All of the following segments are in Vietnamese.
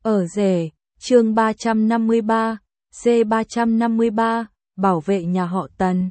Ở rể, chương 353, C353, bảo vệ nhà họ Tần.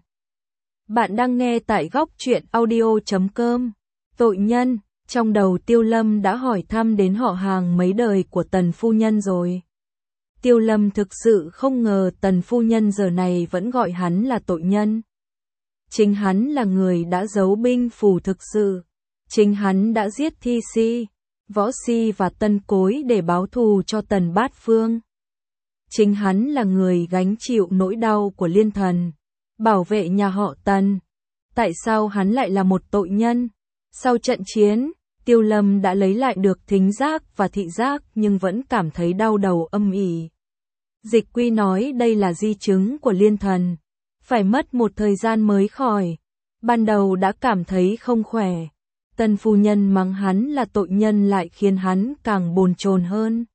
Bạn đang nghe tại góc truyện audio.com. Tội nhân, trong đầu Tiêu Lâm đã hỏi thăm đến họ hàng mấy đời của Tần phu nhân rồi. Tiêu Lâm thực sự không ngờ Tần phu nhân giờ này vẫn gọi hắn là tội nhân. Chính hắn là người đã giấu binh phù thực sự. Chính hắn đã giết Thi Si, Võ Si và Tân Cối để báo thù cho Tần Bát Phương. Chính hắn là người gánh chịu nỗi đau của Liên Thần, bảo vệ nhà họ Tần. Tại sao hắn lại là một tội nhân? Sau trận chiến, Tiêu Lâm đã lấy lại được thính giác và thị giác nhưng vẫn cảm thấy đau đầu âm ỉ. Dịch Quy nói đây là di chứng của Liên Thần, phải mất một thời gian mới khỏi. Ban đầu đã cảm thấy không khỏe. Tần phu nhân mắng hắn là tội nhân lại khiến hắn càng bồn chồn hơn.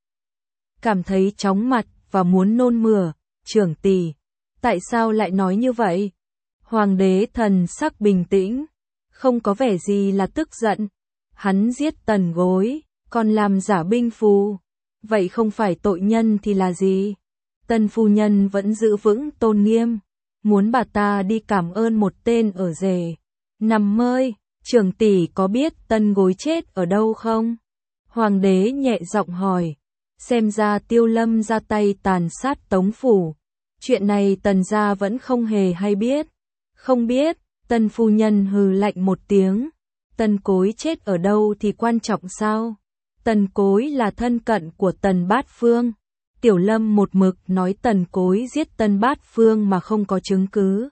Cảm thấy chóng mặt và muốn nôn mửa. Trưởng tỷ, tại sao lại nói như vậy? Hoàng đế thần sắc bình tĩnh, không có vẻ gì là tức giận. Hắn giết Tần Gối, còn làm giả binh phù. Vậy không phải tội nhân thì là gì? Tần phu nhân vẫn giữ vững tôn nghiêm, muốn bà ta đi cảm ơn một tên ở rể. Nằm mơ. Trưởng tỷ có biết Tần Gối chết ở đâu không? Hoàng đế nhẹ giọng hỏi. Xem ra Tiêu Lâm ra tay tàn sát Tống phủ. Chuyện này Tần gia vẫn không hề hay biết. Không biết. Tần phu nhân hừ lạnh một tiếng. Tần Cối chết ở đâu thì quan trọng sao? Tần Cối là thân cận của Tần Bát Phương. Tiểu Lâm một mực nói Tần Cối giết Tần Bát Phương mà không có chứng cứ.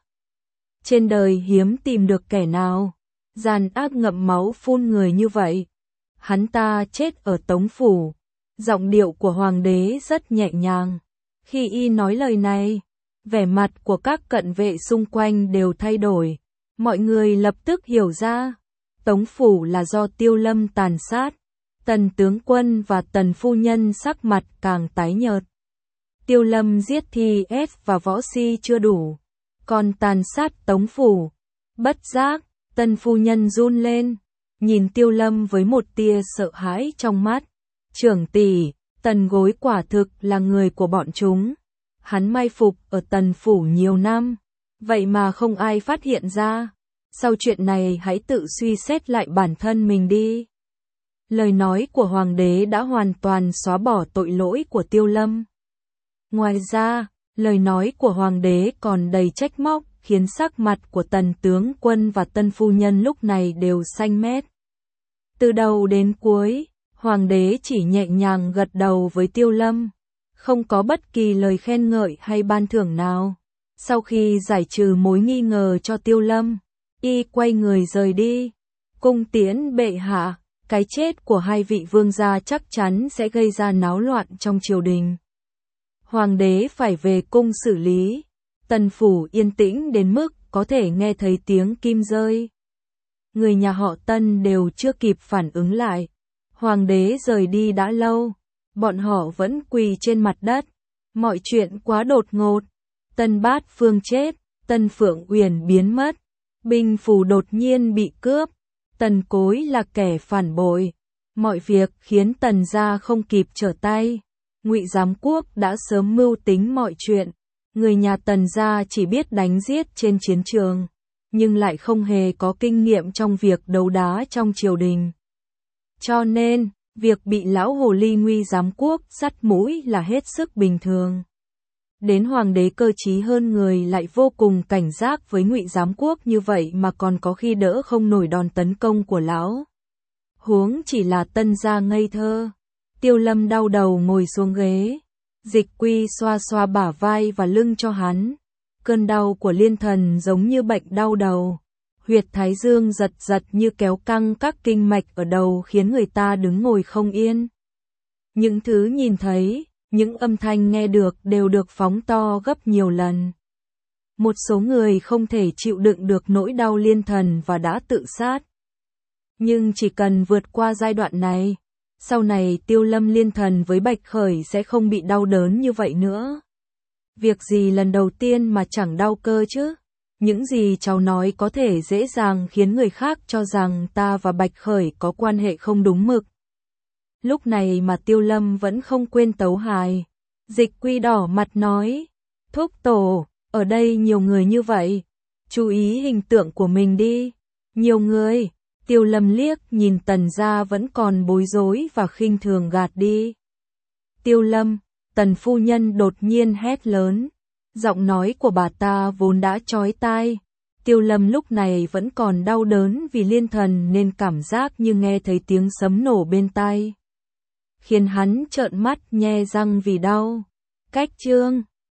Trên đời hiếm tìm được kẻ nào gian ác ngậm máu phun người như vậy. Hắn ta chết ở Tống phủ. Giọng điệu của hoàng đế rất nhẹ nhàng. Khi y nói lời này, vẻ mặt của các cận vệ xung quanh đều thay đổi. Mọi người lập tức hiểu ra, Tống phủ là do Tiêu Lâm tàn sát. Tần tướng quân và Tần phu nhân sắc mặt càng tái nhợt. Tiêu Lâm giết Thi S và Võ Si chưa đủ, còn tàn sát Tống phủ. Bất giác, Tần phu nhân run lên, nhìn Tiêu Lâm với một tia sợ hãi trong mắt. Trưởng tỷ, Tần Gối quả thực là người của bọn chúng. Hắn mai phục ở Tần phủ nhiều năm, vậy mà không ai phát hiện ra. Sau chuyện này hãy tự suy xét lại bản thân mình đi. Lời nói của hoàng đế đã hoàn toàn xóa bỏ tội lỗi của Tiêu Lâm. Ngoài ra, lời nói của hoàng đế còn đầy trách móc, khiến sắc mặt của Tần tướng quân và Tần phu nhân lúc này đều xanh mét. Từ đầu đến cuối, hoàng đế chỉ nhẹ nhàng gật đầu với Tiêu Lâm, không có bất kỳ lời khen ngợi hay ban thưởng nào. Sau khi giải trừ mối nghi ngờ cho Tiêu Lâm, y quay người rời đi. Cung tiễn bệ hạ, cái chết của hai vị vương gia chắc chắn sẽ gây ra náo loạn trong triều đình. Hoàng đế phải về cung xử lý. Tần phủ yên tĩnh đến mức có thể nghe thấy tiếng kim rơi. Người nhà họ Tần đều chưa kịp phản ứng lại. Hoàng đế rời đi đã lâu, bọn họ vẫn quỳ trên mặt đất. Mọi chuyện quá đột ngột. Tần Bát Phương chết, Tần Phượng Uyển biến mất, binh phù đột nhiên bị cướp, Tần Cối là kẻ phản bội. Mọi việc khiến Tần gia không kịp trở tay. Ngụy Giám Quốc đã sớm mưu tính mọi chuyện. Người nhà Tần gia chỉ biết đánh giết trên chiến trường, nhưng lại không hề có kinh nghiệm trong việc đấu đá trong triều đình. Cho nên, việc bị lão hồ ly Ngụy Giám Quốc dắt mũi là hết sức bình thường. Đến hoàng đế cơ trí hơn người lại vô cùng cảnh giác với Ngụy Giám Quốc như vậy mà còn có khi đỡ không nổi đòn tấn công của lão. Huống chỉ là Tần gia ngây thơ. Tiêu Lâm đau đầu ngồi xuống ghế. Dịch Quy xoa xoa bả vai và lưng cho hắn. Cơn đau của Liên Thần giống như bệnh đau đầu. Huyệt thái dương giật giật như kéo căng các kinh mạch ở đầu khiến người ta đứng ngồi không yên. Những thứ nhìn thấy, những âm thanh nghe được đều được phóng to gấp nhiều lần. Một số người không thể chịu đựng được nỗi đau Liên Thần và đã tự sát. Nhưng chỉ cần vượt qua giai đoạn này, sau này Tiêu Lâm Liên Thần với Bạch Khởi sẽ không bị đau đớn như vậy nữa. Việc gì lần đầu tiên mà chẳng đau cơ chứ? Những gì cháu nói có thể dễ dàng khiến người khác cho rằng ta và Bạch Khởi có quan hệ không đúng mực. Lúc này mà Tiêu Lâm vẫn không quên tấu hài. Dịch Quy đỏ mặt nói, thúc tổ, ở đây nhiều người như vậy, chú ý hình tượng của mình đi. Nhiều người. Tiêu Lâm liếc nhìn Tần gia vẫn còn bối rối và khinh thường gạt đi. Tiêu Lâm, Tần phu nhân đột nhiên hét lớn. Giọng nói của bà ta vốn đã chói tai. Tiêu Lâm lúc này vẫn còn đau đớn vì liên thần nên cảm giác như nghe thấy tiếng sấm nổ bên tai, khiến hắn trợn mắt nhe răng vì đau. Cách chương